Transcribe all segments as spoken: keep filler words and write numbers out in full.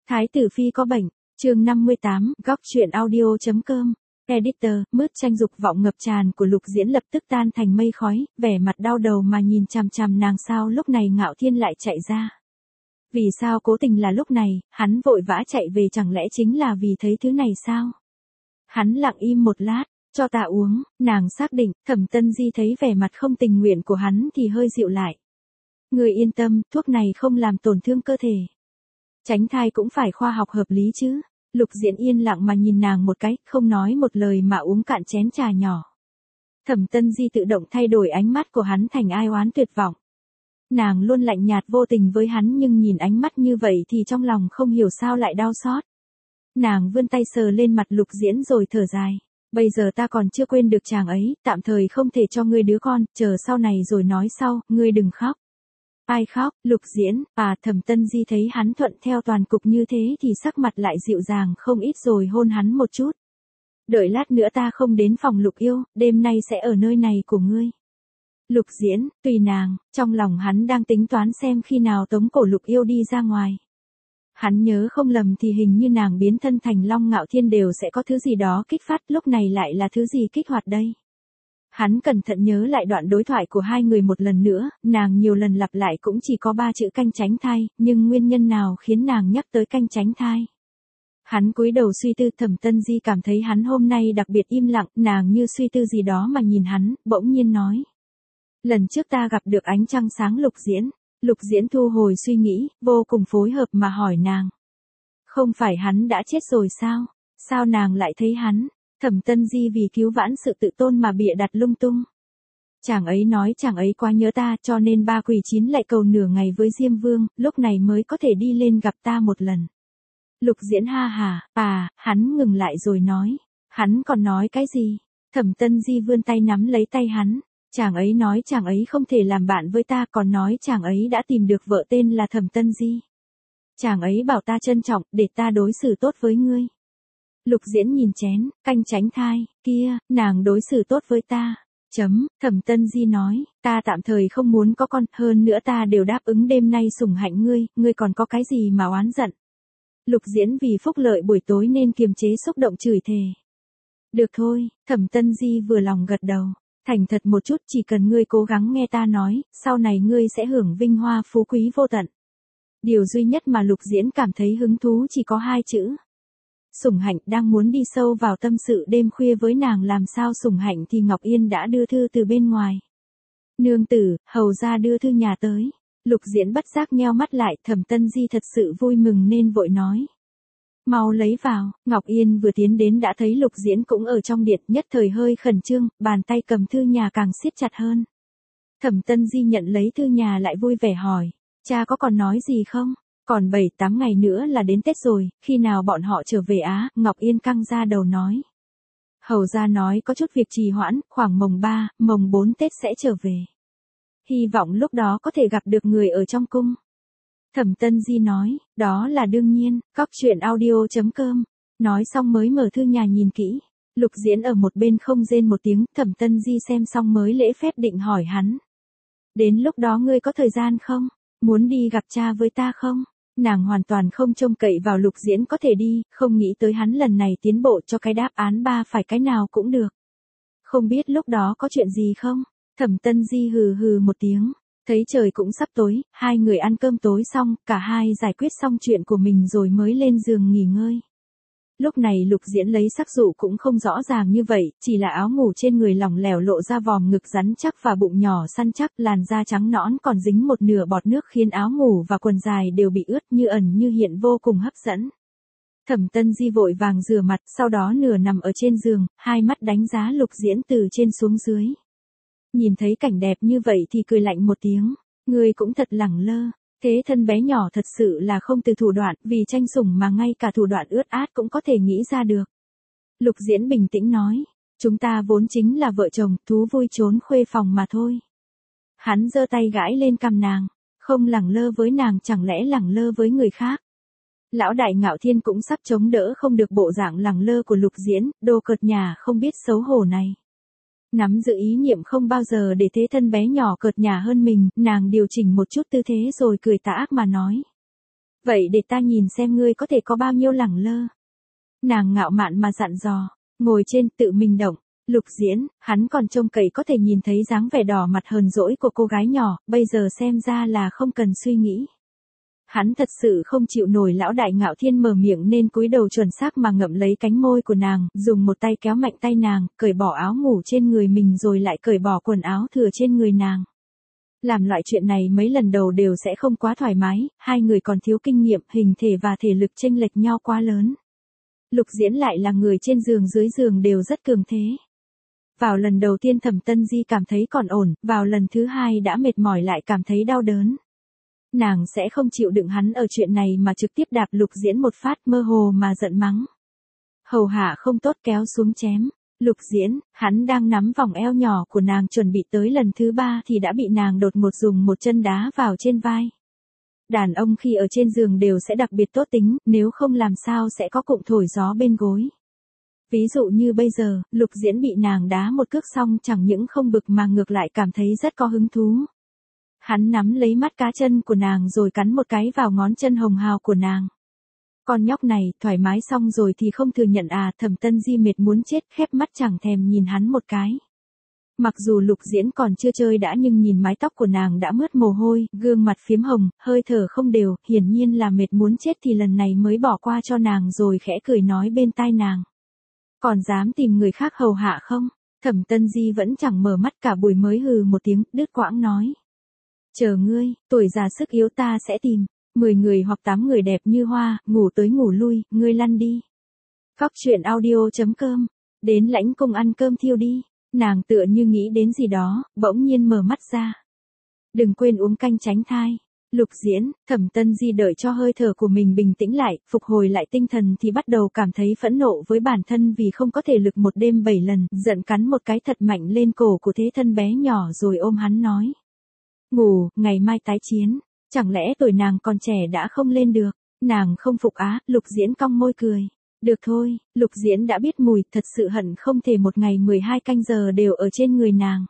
Thái tử phi có bệnh, chương năm mươi tám, góc truyện audio.com. Editor, mướt tranh dục vọng ngập tràn của Lục Diễn lập tức tan thành mây khói, vẻ mặt đau đầu mà nhìn chằm chằm nàng. Sao lúc này Ngạo Thiên lại chạy ra? Vì sao cố tình là lúc này, hắn vội vã chạy về, chẳng lẽ chính là vì thấy thứ này sao? Hắn lặng im một lát, cho ta uống, nàng xác định. Thẩm Tân Di thấy vẻ mặt không tình nguyện của hắn thì hơi dịu lại. Người yên tâm, thuốc này không làm tổn thương cơ thể. Tránh thai cũng phải khoa học hợp lý chứ. Lục Diễn yên lặng mà nhìn nàng một cái, không nói một lời mà uống cạn chén trà nhỏ. Thẩm Tân Di tự động thay đổi ánh mắt của hắn thành ai oán tuyệt vọng. Nàng luôn lạnh nhạt vô tình với hắn, nhưng nhìn ánh mắt như vậy thì trong lòng không hiểu sao lại đau xót. Nàng vươn tay sờ lên mặt Lục Diễn rồi thở dài. Bây giờ ta còn chưa quên được chàng ấy, tạm thời không thể cho ngươi đứa con, chờ sau này rồi nói sau, ngươi đừng khóc. Ai khóc? Lục Diễn. À, Thẩm Tân Di thấy hắn thuận theo toàn cục như thế thì sắc mặt lại dịu dàng không ít rồi hôn hắn một chút. Đợi lát nữa ta không đến phòng Lục Yêu, đêm nay sẽ ở nơi này của ngươi. Lục Diễn, tùy nàng. Trong lòng hắn đang tính toán xem khi nào tống cổ Lục Yêu đi ra ngoài. Hắn nhớ không lầm thì hình như nàng biến thân thành Long Ngạo Thiên đều sẽ có thứ gì đó kích phát, lúc này lại là thứ gì kích hoạt đây? Hắn cẩn thận nhớ lại đoạn đối thoại của hai người một lần nữa, nàng nhiều lần lặp lại cũng chỉ có ba chữ canh tránh thai, nhưng nguyên nhân nào khiến nàng nhắc tới canh tránh thai? Hắn cúi đầu suy tư. Thẩm Tân Di cảm thấy hắn hôm nay đặc biệt im lặng, nàng như suy tư gì đó mà nhìn hắn, bỗng nhiên nói. Lần trước ta gặp được ánh trăng sáng Lục Diễn. Lục Diễn thu hồi suy nghĩ, vô cùng phối hợp mà hỏi nàng. Không phải hắn đã chết rồi sao? Sao nàng lại thấy hắn? Thẩm Tân Di vì cứu vãn sự tự tôn mà bịa đặt lung tung. Chàng ấy nói chàng ấy quá nhớ ta, cho nên ba quỳ chín lạy cầu nửa ngày với Diêm Vương, lúc này mới có thể đi lên gặp ta một lần. Lục Diễn ha hà, à, hắn ngừng lại rồi nói. Hắn còn nói cái gì? Thẩm Tân Di vươn tay nắm lấy tay hắn. Chàng ấy nói chàng ấy không thể làm bạn với ta, còn nói chàng ấy đã tìm được vợ tên là Thẩm Tân Di. Chàng ấy bảo ta trân trọng, để ta đối xử tốt với ngươi. Lục Diễn nhìn chén, canh tránh thai, kia, nàng đối xử tốt với ta. Chấm, Thẩm Tân Di nói, ta tạm thời không muốn có con, hơn nữa ta đều đáp ứng đêm nay sủng hạnh ngươi, ngươi còn có cái gì mà oán giận. Lục Diễn vì phúc lợi buổi tối nên kiềm chế xúc động chửi thề. Được thôi, Thẩm Tân Di vừa lòng gật đầu. Thành thật một chút, chỉ cần ngươi cố gắng nghe ta nói, sau này ngươi sẽ hưởng vinh hoa phú quý vô tận. Điều duy nhất mà Lục Diễn cảm thấy hứng thú chỉ có hai chữ. Sủng hạnh. Đang muốn đi sâu vào tâm sự đêm khuya với nàng làm sao sủng hạnh thì Ngọc Yên đã đưa thư từ bên ngoài. Nương tử, hầu ra đưa thư nhà tới. Lục Diễn bất giác nheo mắt lại, Thẩm Tân Di thật sự vui mừng nên vội nói. Mau lấy vào. Ngọc Yên vừa tiến đến đã thấy Lục Diễn cũng ở trong điện, nhất thời hơi khẩn trương, bàn tay cầm thư nhà càng siết chặt hơn. Thẩm Tân Di nhận lấy thư nhà lại vui vẻ hỏi. Cha có còn nói gì không? Còn bảy tám ngày nữa là đến Tết rồi, khi nào bọn họ trở về á? Ngọc Yên căng ra đầu nói. Hầu ra nói có chút việc trì hoãn, khoảng mồng ba, mồng bốn Tết sẽ trở về. Hy vọng lúc đó có thể gặp được người ở trong cung. Thẩm Tân Di nói, đó là đương nhiên. Góc truyện audio.com. Nói xong mới mở thư nhà nhìn kỹ. Lục Diễn ở một bên không rên một tiếng. Thẩm Tân Di xem xong mới lễ phép định hỏi hắn. Đến lúc đó ngươi có thời gian không? Muốn đi gặp cha với ta không? Nàng hoàn toàn không trông cậy vào Lục Diễn có thể đi, không nghĩ tới hắn lần này tiến bộ cho cái đáp án ba phải cái nào cũng được. Không biết lúc đó có chuyện gì không? Thẩm Tân Di hừ hừ một tiếng. Thấy trời cũng sắp tối, hai người ăn cơm tối xong, cả hai giải quyết xong chuyện của mình rồi mới lên giường nghỉ ngơi. Lúc này Lục Diễn lấy sắc dụ cũng không rõ ràng như vậy, chỉ là áo ngủ trên người lỏng lẻo lộ ra vòm ngực rắn chắc và bụng nhỏ săn chắc, làn da trắng nõn còn dính một nửa bọt nước khiến áo ngủ và quần dài đều bị ướt như ẩn như hiện vô cùng hấp dẫn. Thẩm Tân Di vội vàng rửa mặt, sau đó nửa nằm ở trên giường, hai mắt đánh giá Lục Diễn từ trên xuống dưới. Nhìn thấy cảnh đẹp như vậy thì cười lạnh một tiếng, ngươi cũng thật lẳng lơ, thế thân bé nhỏ thật sự là không từ thủ đoạn, vì tranh sủng mà ngay cả thủ đoạn ướt át cũng có thể nghĩ ra được. Lục Diễn bình tĩnh nói, chúng ta vốn chính là vợ chồng, thú vui trốn khuê phòng mà thôi. Hắn giơ tay gãi lên cằm nàng, không lẳng lơ với nàng chẳng lẽ lẳng lơ với người khác. Lão đại Ngạo Thiên cũng sắp chống đỡ không được bộ dạng lẳng lơ của Lục Diễn, đồ cợt nhà không biết xấu hổ này. Nắm giữ ý niệm không bao giờ để thế thân bé nhỏ cợt nhả hơn mình, nàng điều chỉnh một chút tư thế rồi cười tà ác mà nói. Vậy để ta nhìn xem ngươi có thể có bao nhiêu lẳng lơ. Nàng ngạo mạn mà dặn dò, ngồi trên tự mình động. Lục Diễn, hắn còn trông cậy có thể nhìn thấy dáng vẻ đỏ mặt hờn dỗi của cô gái nhỏ, bây giờ xem ra là không cần suy nghĩ. Hắn thật sự không chịu nổi lão đại ngạo thiên mở miệng nên cúi đầu chuẩn xác mà ngậm lấy cánh môi của nàng, dùng một tay kéo mạnh tay nàng, cởi bỏ áo ngủ trên người mình rồi lại cởi bỏ quần áo thừa trên người nàng. Làm loại chuyện này mấy lần đầu đều sẽ không quá thoải mái, hai người còn thiếu kinh nghiệm, hình thể và thể lực chênh lệch nhau quá lớn. Lục Diễn lại là người trên giường dưới giường đều rất cường thế. Vào lần đầu tiên Thẩm Tân Di cảm thấy còn ổn, vào lần thứ hai đã mệt mỏi lại cảm thấy đau đớn. Nàng sẽ không chịu đựng hắn ở chuyện này mà trực tiếp đạp Lục Diễn một phát, mơ hồ mà giận mắng. Hầu hạ không tốt kéo xuống chém. Lục Diễn, hắn đang nắm vòng eo nhỏ của nàng chuẩn bị tới lần thứ ba thì đã bị nàng đột ngột dùng một chân đá vào trên vai. Đàn ông khi ở trên giường đều sẽ đặc biệt tốt tính, nếu không làm sao sẽ có cụm thổi gió bên gối. Ví dụ như bây giờ, Lục Diễn bị nàng đá một cước xong chẳng những không bực mà ngược lại cảm thấy rất có hứng thú. Hắn nắm lấy mắt cá chân của nàng rồi cắn một cái vào ngón chân hồng hào của nàng. Con nhóc này, thoải mái xong rồi thì không thừa nhận à, Thẩm Tân Di mệt muốn chết, khép mắt chẳng thèm nhìn hắn một cái. Mặc dù Lục Diễn còn chưa chơi đã nhưng nhìn mái tóc của nàng đã mướt mồ hôi, gương mặt phiếm hồng, hơi thở không đều, hiển nhiên là mệt muốn chết thì lần này mới bỏ qua cho nàng rồi khẽ cười nói bên tai nàng. Còn dám tìm người khác hầu hạ không? Thẩm Tân Di vẫn chẳng mở mắt cả buổi mới hừ một tiếng, đứt quãng nói. Chờ ngươi, tuổi già sức yếu ta sẽ tìm. Mười người hoặc tám người đẹp như hoa, ngủ tới ngủ lui, ngươi lăn đi. Góc chuyện audio chấm com. Đến lãnh cung ăn cơm thiêu đi. Nàng tựa như nghĩ đến gì đó, bỗng nhiên mở mắt ra. Đừng quên uống canh tránh thai. Lục Diễn, Thẩm Tân Di đợi cho hơi thở của mình bình tĩnh lại, phục hồi lại tinh thần thì bắt đầu cảm thấy phẫn nộ với bản thân vì không có thể lực một đêm bảy lần, giận cắn một cái thật mạnh lên cổ của thế thân bé nhỏ rồi ôm hắn nói. Ngủ, ngày mai tái chiến. Chẳng lẽ tuổi nàng còn trẻ đã không lên được? Nàng không phục á, Lục Diễn cong môi cười. Được thôi, Lục Diễn đã biết mùi, thật sự hận không thể một ngày mười hai canh giờ đều ở trên người nàng.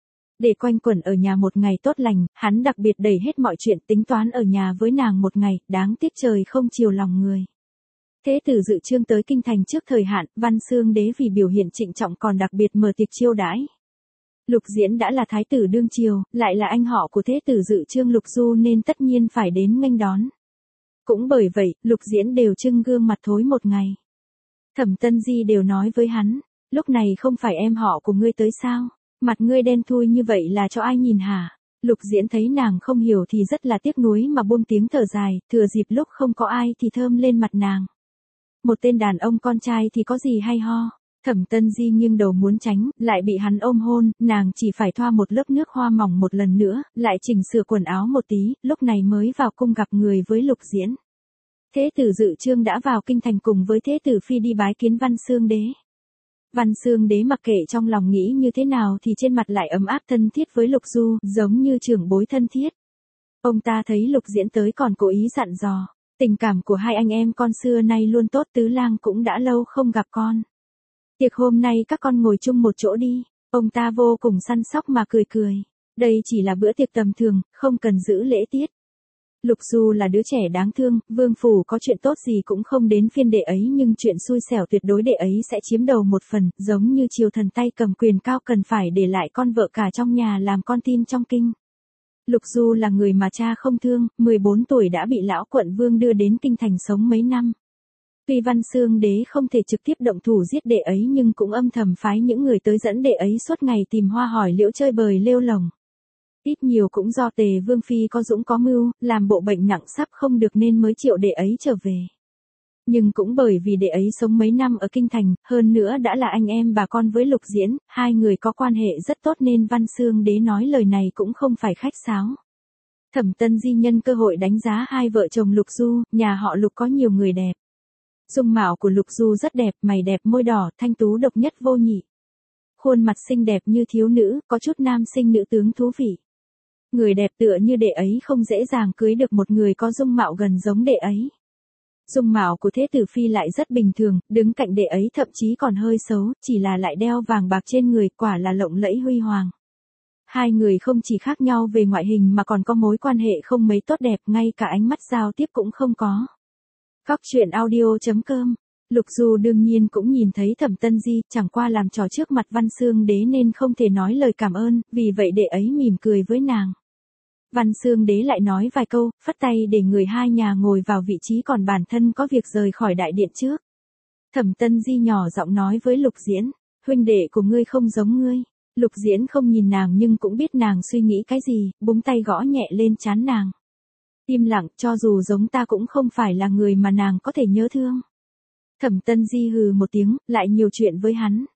Để quanh quẩn ở nhà một ngày tốt lành, hắn đặc biệt đẩy hết mọi chuyện tính toán ở nhà với nàng một ngày, đáng tiếc trời không chiều lòng người. Thế tử dự trương tới kinh thành trước thời hạn, Văn Xương Đế vì biểu hiện trịnh trọng còn đặc biệt mở tiệc chiêu đãi. Lục Diễn đã là thái tử đương triều, lại là anh họ của thế tử dự trương Lục Du nên tất nhiên phải đến nghênh đón. Cũng bởi vậy, Lục Diễn đều trưng gương mặt thối một ngày. Thẩm Tân Di đều nói với hắn, lúc này không phải em họ của ngươi tới sao? Mặt ngươi đen thui như vậy là cho ai nhìn hả? Lục Diễn thấy nàng không hiểu thì rất là tiếc nuối mà buông tiếng thở dài, thừa dịp lúc không có ai thì thơm lên mặt nàng. Một tên đàn ông con trai thì có gì hay ho? Thẩm Tân Di nghiêng đầu muốn tránh, lại bị hắn ôm hôn, nàng chỉ phải thoa một lớp nước hoa mỏng một lần nữa, lại chỉnh sửa quần áo một tí, lúc này mới vào cung gặp người với Lục Diễn. Thế tử dự trương đã vào kinh thành cùng với thế tử phi đi bái kiến Văn Xương Đế. Văn Xương Đế mặc kệ trong lòng nghĩ như thế nào thì trên mặt lại ấm áp thân thiết với Lục Du, giống như trưởng bối thân thiết. Ông ta thấy Lục Diễn tới còn cố ý dặn dò, tình cảm của hai anh em con xưa nay luôn tốt, tứ lang cũng đã lâu không gặp con. Tiệc hôm nay các con ngồi chung một chỗ đi. Ông ta vô cùng săn sóc mà cười cười. Đây chỉ là bữa tiệc tầm thường, không cần giữ lễ tiết. Lục Du là đứa trẻ đáng thương, vương phủ có chuyện tốt gì cũng không đến phiên đệ ấy nhưng chuyện xui xẻo tuyệt đối đệ ấy sẽ chiếm đầu một phần, giống như triều thần tay cầm quyền cao cần phải để lại con vợ cả trong nhà làm con tin trong kinh. Lục Du là người mà cha không thương, mười bốn tuổi đã bị lão quận vương đưa đến kinh thành sống mấy năm. Tuy Văn Xương Đế không thể trực tiếp động thủ giết đệ ấy nhưng cũng âm thầm phái những người tới dẫn đệ ấy suốt ngày tìm hoa hỏi liễu chơi bời lêu lồng. Ít nhiều cũng do Tề Vương Phi có dũng có mưu, làm bộ bệnh nặng sắp không được nên mới triệu đệ ấy trở về. Nhưng cũng bởi vì đệ ấy sống mấy năm ở kinh thành, hơn nữa đã là anh em bà con với Lục Diễn, hai người có quan hệ rất tốt nên Văn Xương Đế nói lời này cũng không phải khách sáo. Thẩm Tân Di nhân cơ hội đánh giá hai vợ chồng Lục Du, nhà họ Lục có nhiều người đẹp. Dung mạo của Lục Du rất đẹp, mày đẹp môi đỏ, thanh tú độc nhất vô nhị. Khuôn mặt xinh đẹp như thiếu nữ, có chút nam sinh nữ tướng thú vị. Người đẹp tựa như đệ ấy không dễ dàng cưới được một người có dung mạo gần giống đệ ấy. Dung mạo của thế tử phi lại rất bình thường, đứng cạnh đệ ấy thậm chí còn hơi xấu, chỉ là lại đeo vàng bạc trên người, quả là lộng lẫy huy hoàng. Hai người không chỉ khác nhau về ngoại hình mà còn có mối quan hệ không mấy tốt đẹp, ngay cả ánh mắt giao tiếp cũng không có. Góc truyện audio chấm com. Lục Du đương nhiên cũng nhìn thấy Thẩm Tân Di, chẳng qua làm trò trước mặt Văn Xương Đế nên không thể nói lời cảm ơn, vì vậy đệ ấy mỉm cười với nàng. Văn Xương Đế lại nói vài câu, phất tay để người hai nhà ngồi vào vị trí, còn bản thân có việc rời khỏi đại điện trước. Thẩm Tân Di nhỏ giọng nói với Lục Diễn, huynh đệ của ngươi không giống ngươi. Lục Diễn không nhìn nàng nhưng cũng biết nàng suy nghĩ cái gì, búng tay gõ nhẹ lên trán nàng. Im lặng, cho dù giống ta cũng không phải là người mà nàng có thể nhớ thương. Thẩm Tân Di hừ một tiếng, lại nhiều chuyện với hắn.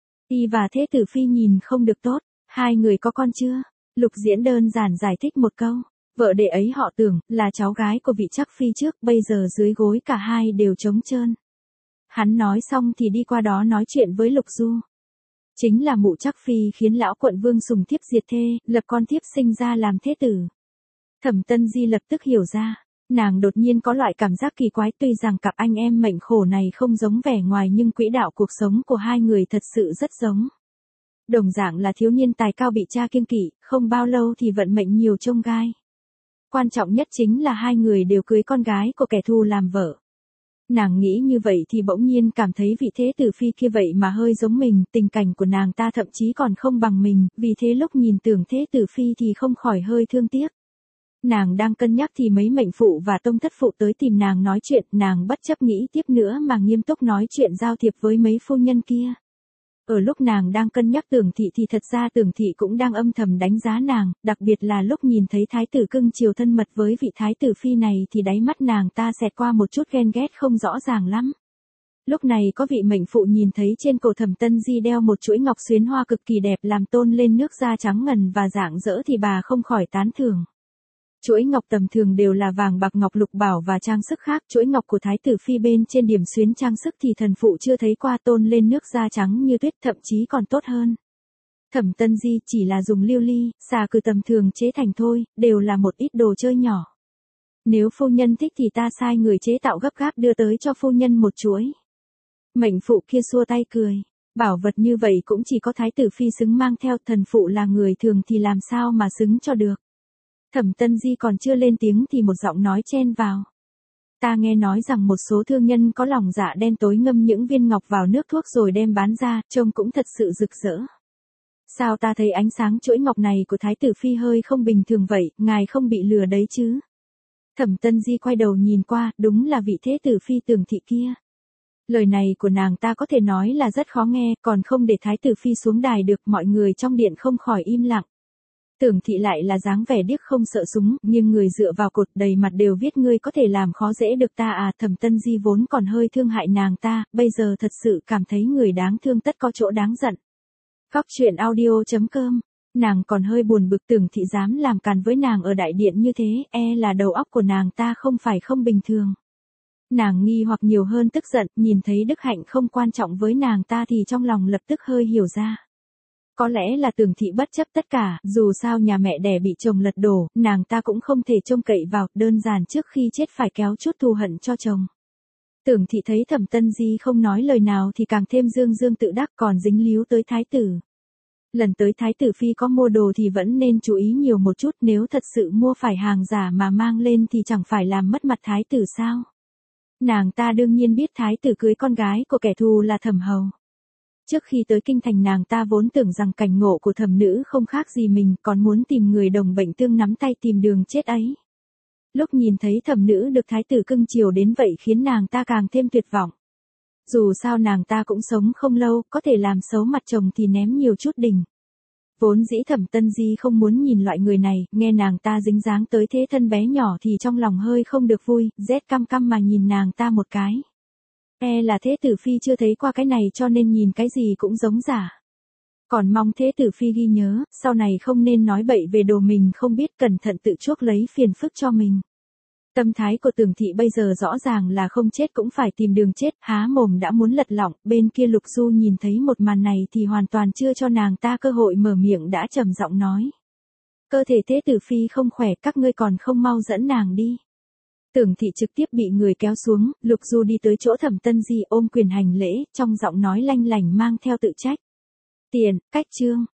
Y và Thế Tử Phi nhìn không được tốt, hai người có con chưa? Lục Diễn đơn giản giải thích một câu, vợ đệ ấy họ Tưởng, là cháu gái của vị Trắc Phi trước, bây giờ dưới gối cả hai đều trống trơn. Hắn nói xong thì đi qua đó nói chuyện với Lục Du. Chính là mụ Trắc Phi khiến lão quận vương sùng thiếp diệt thê, lập con thiếp sinh ra làm thế tử. Thẩm Tân Di lập tức hiểu ra, nàng đột nhiên có loại cảm giác kỳ quái, tuy rằng cặp anh em mệnh khổ này không giống vẻ ngoài nhưng quỹ đạo cuộc sống của hai người thật sự rất giống. Đồng dạng là thiếu niên tài cao bị cha kiêng kỵ, không bao lâu thì vận mệnh nhiều chông gai. Quan trọng nhất chính là hai người đều cưới con gái của kẻ thù làm vợ. Nàng nghĩ như vậy thì bỗng nhiên cảm thấy vị Thế Tử Phi kia vậy mà hơi giống mình, tình cảnh của nàng ta thậm chí còn không bằng mình, vì thế lúc nhìn Tưởng Thế Tử Phi thì không khỏi hơi thương tiếc. Nàng đang cân nhắc thì mấy mệnh phụ và tông thất phụ tới tìm nàng nói chuyện, nàng bất chấp nghĩ tiếp nữa mà nghiêm túc nói chuyện giao thiệp với mấy phu nhân kia. Ở lúc nàng đang cân nhắc Tưởng Thị thì thật ra Tưởng Thị cũng đang âm thầm đánh giá nàng, đặc biệt là lúc nhìn thấy thái tử cưng chiều thân mật với vị thái tử phi này thì đáy mắt nàng ta xẹt qua một chút ghen ghét không rõ ràng lắm. Lúc này có vị mệnh phụ nhìn thấy trên cổ Thẩm Tân Di đeo một chuỗi ngọc xuyến hoa cực kỳ đẹp làm tôn lên nước da trắng ngần và rạng rỡ thì bà không khỏi tán thưởng. Chuỗi ngọc tầm thường đều là vàng bạc ngọc lục bảo và trang sức khác, chuỗi ngọc của thái tử phi bên trên điểm xuyến trang sức thì thần phụ chưa thấy qua, tôn lên nước da trắng như tuyết, thậm chí còn tốt hơn. Thẩm Tân Di chỉ là dùng lưu ly, xà cừ tầm thường chế thành thôi, đều là một ít đồ chơi nhỏ. Nếu phu nhân thích thì ta sai người chế tạo gấp gáp đưa tới cho phu nhân một chuỗi. Mệnh phụ kia xua tay cười, bảo vật như vậy cũng chỉ có thái tử phi xứng mang theo, thần phụ là người thường thì làm sao mà xứng cho được. Thẩm Tân Di còn chưa lên tiếng thì một giọng nói chen vào. Ta nghe nói rằng một số thương nhân có lòng dạ đen tối ngâm những viên ngọc vào nước thuốc rồi đem bán ra, trông cũng thật sự rực rỡ. Sao ta thấy ánh sáng chuỗi ngọc này của thái tử phi hơi không bình thường vậy, ngài không bị lừa đấy chứ? Thẩm Tân Di quay đầu nhìn qua, đúng là vị Thế Tử Phi Tưởng Thị kia. Lời này của nàng ta có thể nói là rất khó nghe, còn không để thái tử phi xuống đài được, mọi người trong điện không khỏi im lặng. Tưởng Thị lại là dáng vẻ điếc không sợ súng, nhưng người dựa vào cột đầy mặt đều viết ngươi có thể làm khó dễ được ta à. Thẩm Tân Di vốn còn hơi thương hại nàng ta, bây giờ thật sự cảm thấy người đáng thương tất có chỗ đáng giận. Góc truyện audio chấm com. Nàng còn hơi buồn bực, Tưởng Thị dám làm càn với nàng ở đại điện như thế, e là đầu óc của nàng ta không phải không bình thường. Nàng nghi hoặc nhiều hơn tức giận, nhìn thấy Đức Hạnh không quan trọng với nàng ta thì trong lòng lập tức hơi hiểu ra. Có lẽ là Tưởng Thị bất chấp tất cả, dù sao nhà mẹ đẻ bị chồng lật đổ, nàng ta cũng không thể trông cậy vào, đơn giản trước khi chết phải kéo chút thù hận cho chồng. Tưởng Thị thấy Thẩm Tân Di không nói lời nào thì càng thêm dương dương tự đắc, còn dính líu tới thái tử. Lần tới thái tử phi có mua đồ thì vẫn nên chú ý nhiều một chút, nếu thật sự mua phải hàng giả mà mang lên thì chẳng phải làm mất mặt thái tử sao? Nàng ta đương nhiên biết thái tử cưới con gái của kẻ thù là Thẩm hầu. Trước khi tới kinh thành nàng ta vốn tưởng rằng cảnh ngộ của Thẩm nữ không khác gì mình, còn muốn tìm người đồng bệnh tương nắm tay tìm đường chết ấy. Lúc nhìn thấy Thẩm nữ được thái tử cưng chiều đến vậy khiến nàng ta càng thêm tuyệt vọng. Dù sao nàng ta cũng sống không lâu, có thể làm xấu mặt chồng thì ném nhiều chút đỉnh. Vốn dĩ Thẩm Tân Di không muốn nhìn loại người này, nghe nàng ta dính dáng tới thế thân bé nhỏ thì trong lòng hơi không được vui, rét căm căm mà nhìn nàng ta một cái. E là Thế Tử Phi chưa thấy qua cái này cho nên nhìn cái gì cũng giống giả. Còn mong Thế Tử Phi ghi nhớ, sau này không nên nói bậy về đồ mình không biết, cẩn thận tự chuốc lấy phiền phức cho mình. Tâm thái của Tưởng Thị bây giờ rõ ràng là không chết cũng phải tìm đường chết, há mồm đã muốn lật lọng, bên kia Lục Du nhìn thấy một màn này thì hoàn toàn chưa cho nàng ta cơ hội mở miệng đã trầm giọng nói. Cơ thể Thế Tử Phi không khỏe, các ngươi còn không mau dẫn nàng đi. Tưởng Thị trực tiếp bị người kéo xuống, Lục Du đi tới chỗ Thẩm Tân Di ôm quyền hành lễ, trong giọng nói lanh lảnh mang theo tự trách. Tiền, cách chương.